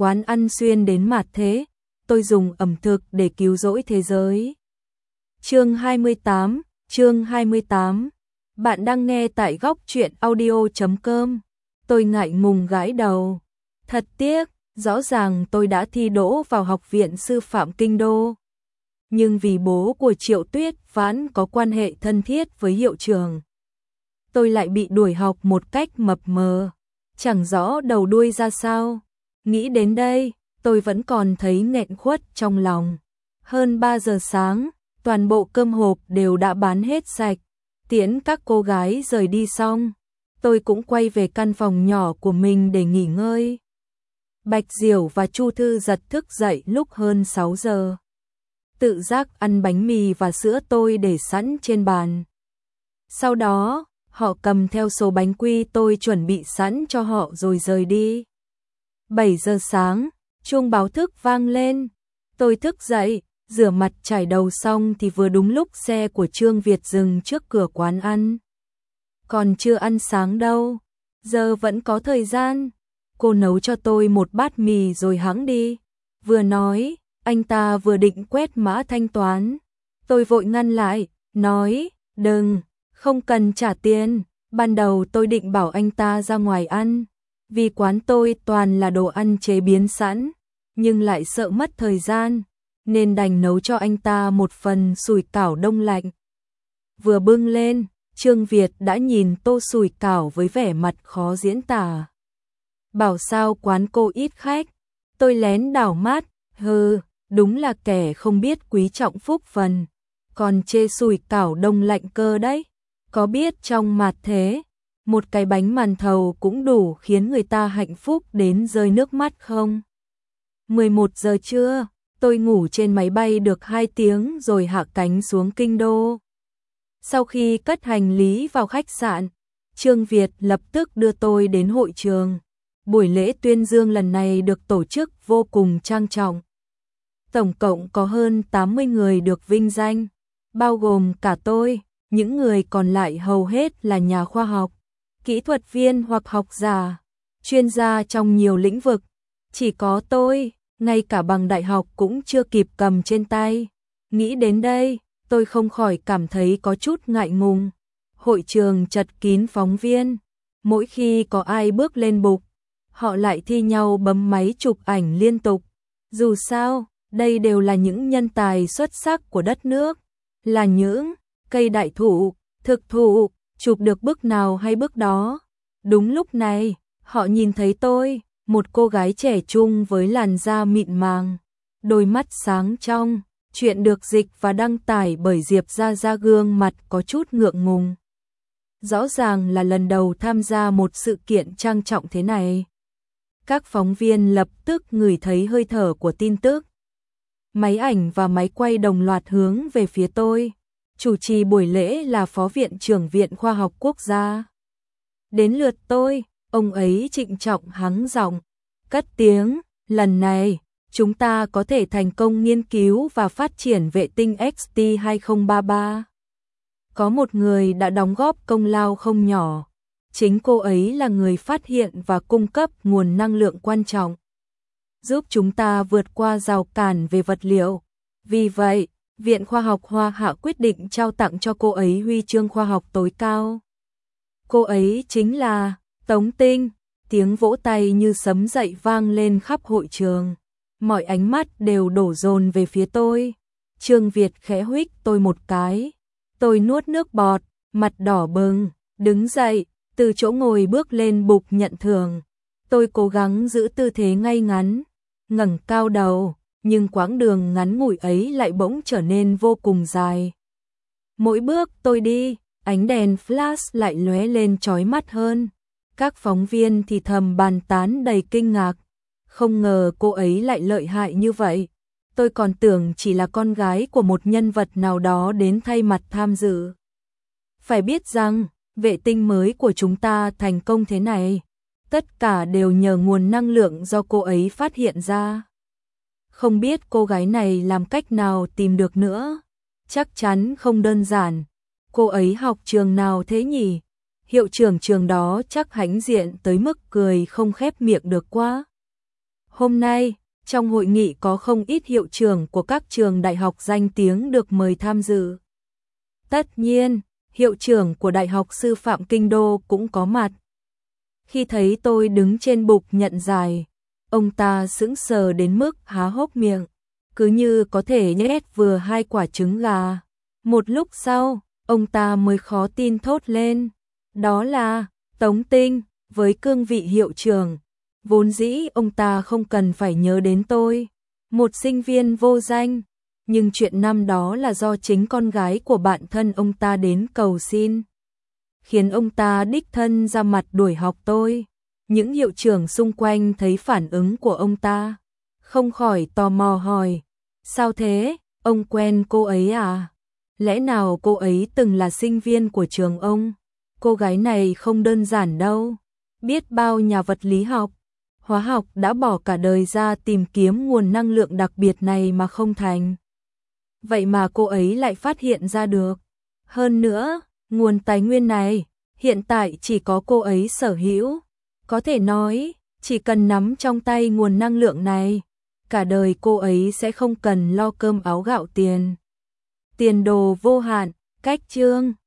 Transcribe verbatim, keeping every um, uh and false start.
quán ăn xuyên đến mạt thế, tôi dùng ẩm thực để cứu rỗi thế giới. Chương hai mươi tám, chương hai mươi tám. Bạn đang nghe tại góc truyện audio chấm com. Tôi ngại ngùng gãi đầu. Thật tiếc, rõ ràng tôi đã thi đỗ vào Học viện Sư phạm Kinh Đô. Nhưng vì bố của Triệu Tuyết Vãn có quan hệ thân thiết với hiệu trưởng, tôi lại bị đuổi học một cách mập mờ, chẳng rõ đầu đuôi ra sao. Nghĩ đến đây, tôi vẫn còn thấy nghẹn khuất trong lòng. Hơn ba giờ sáng, toàn bộ cơm hộp đều đã bán hết sạch. Tiễn các cô gái rời đi xong, tôi cũng quay về căn phòng nhỏ của mình để nghỉ ngơi. Bạch Diểu và Chu Thư giật thức dậy lúc hơn sáu giờ. Tự giác ăn bánh mì và sữa tôi để sẵn trên bàn. Sau đó, họ cầm theo số bánh quy tôi chuẩn bị sẵn cho họ rồi rời đi. bảy giờ sáng, chuông báo thức vang lên. Tôi thức dậy, rửa mặt chải đầu xong thì vừa đúng lúc xe của Trương Việt dừng trước cửa quán ăn. Còn chưa ăn sáng đâu, giờ vẫn có thời gian. Cô nấu cho tôi một bát mì rồi hẵng đi. Vừa nói, anh ta vừa định quét mã thanh toán. Tôi vội ngăn lại, nói, đừng, không cần trả tiền. Ban đầu tôi định bảo anh ta ra ngoài ăn, vì quán tôi toàn là đồ ăn chế biến sẵn, nhưng lại sợ mất thời gian, nên đành nấu cho anh ta một phần sủi cảo đông lạnh. Vừa bưng lên, Trương Việt đã nhìn tô sủi cảo với vẻ mặt khó diễn tả. Bảo sao quán cô ít khách. Tôi lén đảo mắt, hừ, đúng là kẻ không biết quý trọng phúc phần, còn chê sủi cảo đông lạnh cơ đấy. Có biết trong mạt thế, một cái bánh màn thầu cũng đủ khiến người ta hạnh phúc đến rơi nước mắt không? mười một giờ trưa, tôi ngủ trên máy bay được hai tiếng rồi hạ cánh xuống Kinh Đô. Sau khi cất hành lý vào khách sạn, Trương Việt lập tức đưa tôi đến hội trường. Buổi lễ tuyên dương lần này được tổ chức vô cùng trang trọng. Tổng cộng có hơn tám mươi người được vinh danh, bao gồm cả tôi, những người còn lại hầu hết là nhà khoa học, kỹ thuật viên hoặc học giả, chuyên gia trong nhiều lĩnh vực. Chỉ có tôi, ngay cả bằng đại học cũng chưa kịp cầm trên tay. Nghĩ đến đây, tôi không khỏi cảm thấy có chút ngại ngùng. Hội trường chật kín phóng viên, mỗi khi có ai bước lên bục, họ lại thi nhau bấm máy chụp ảnh liên tục. Dù sao, đây đều là những nhân tài xuất sắc của đất nước, là những cây đại thụ, thực thụ, chụp được bức nào hay bức đó. Đúng lúc này, họ nhìn thấy tôi, một cô gái trẻ trung với làn da mịn màng, đôi mắt sáng trong. Chuyện được dịch và đăng tải bởi Diệp Gia Gia gương mặt có chút ngượng ngùng. Rõ ràng là lần đầu tham gia một sự kiện trang trọng thế này. Các phóng viên lập tức ngửi thấy hơi thở của tin tức. Máy ảnh và máy quay đồng loạt hướng về phía tôi. Chủ trì buổi lễ là Phó Viện trưởng Viện Khoa học Quốc gia. Đến lượt tôi, ông ấy trịnh trọng hắng giọng, cất tiếng, lần này, chúng ta có thể thành công nghiên cứu và phát triển vệ tinh X T hai không ba ba. Có một người đã đóng góp công lao không nhỏ. Chính cô ấy là người phát hiện và cung cấp nguồn năng lượng quan trọng, giúp chúng ta vượt qua rào cản về vật liệu. Vì vậy, Viện Khoa học Hoa Hạ quyết định trao tặng cho cô ấy huy chương khoa học tối cao. Cô ấy chính là Tống Tinh. Tiếng vỗ tay như sấm dậy vang lên khắp hội trường. Mọi ánh mắt đều đổ dồn về phía tôi. Trương Việt khẽ huých tôi một cái. Tôi nuốt nước bọt, mặt đỏ bừng, đứng dậy, từ chỗ ngồi bước lên bục nhận thưởng. Tôi cố gắng giữ tư thế ngay ngắn, ngẩng cao đầu, nhưng quãng đường ngắn ngủi ấy lại bỗng trở nên vô cùng dài. Mỗi bước tôi đi, ánh đèn flash lại lóe lên chói mắt hơn. Các phóng viên thì thầm bàn tán đầy kinh ngạc. Không ngờ cô ấy lại lợi hại như vậy. Tôi còn tưởng chỉ là con gái của một nhân vật nào đó đến thay mặt tham dự. Phải biết rằng, vệ tinh mới của chúng ta thành công thế này, tất cả đều nhờ nguồn năng lượng do cô ấy phát hiện ra. Không biết cô gái này làm cách nào tìm được nữa. Chắc chắn không đơn giản. Cô ấy học trường nào thế nhỉ? Hiệu trưởng trường đó chắc hãnh diện tới mức cười không khép miệng được quá. Hôm nay, trong hội nghị có không ít hiệu trưởng của các trường đại học danh tiếng được mời tham dự. Tất nhiên, hiệu trưởng của Đại học Sư phạm Kinh Đô cũng có mặt. Khi thấy tôi đứng trên bục nhận giải, ông ta sững sờ đến mức há hốc miệng, cứ như có thể nhét vừa hai quả trứng gà. Một lúc sau, ông ta mới khó tin thốt lên, đó là Tống Tinh. Với cương vị hiệu trưởng, vốn dĩ ông ta không cần phải nhớ đến tôi, một sinh viên vô danh, nhưng chuyện năm đó là do chính con gái của bạn thân ông ta đến cầu xin, khiến ông ta đích thân ra mặt đuổi học tôi. Những hiệu trưởng xung quanh thấy phản ứng của ông ta, không khỏi tò mò hỏi, sao thế, ông quen cô ấy à? Lẽ nào cô ấy từng là sinh viên của trường ông? Cô gái này không đơn giản đâu, biết bao nhà vật lý học, hóa học đã bỏ cả đời ra tìm kiếm nguồn năng lượng đặc biệt này mà không thành. Vậy mà cô ấy lại phát hiện ra được. Hơn nữa, nguồn tài nguyên này, hiện tại chỉ có cô ấy sở hữu. Có thể nói, chỉ cần nắm trong tay nguồn năng lượng này, cả đời cô ấy sẽ không cần lo cơm áo gạo tiền. Tiền đồ vô hạn, cách chương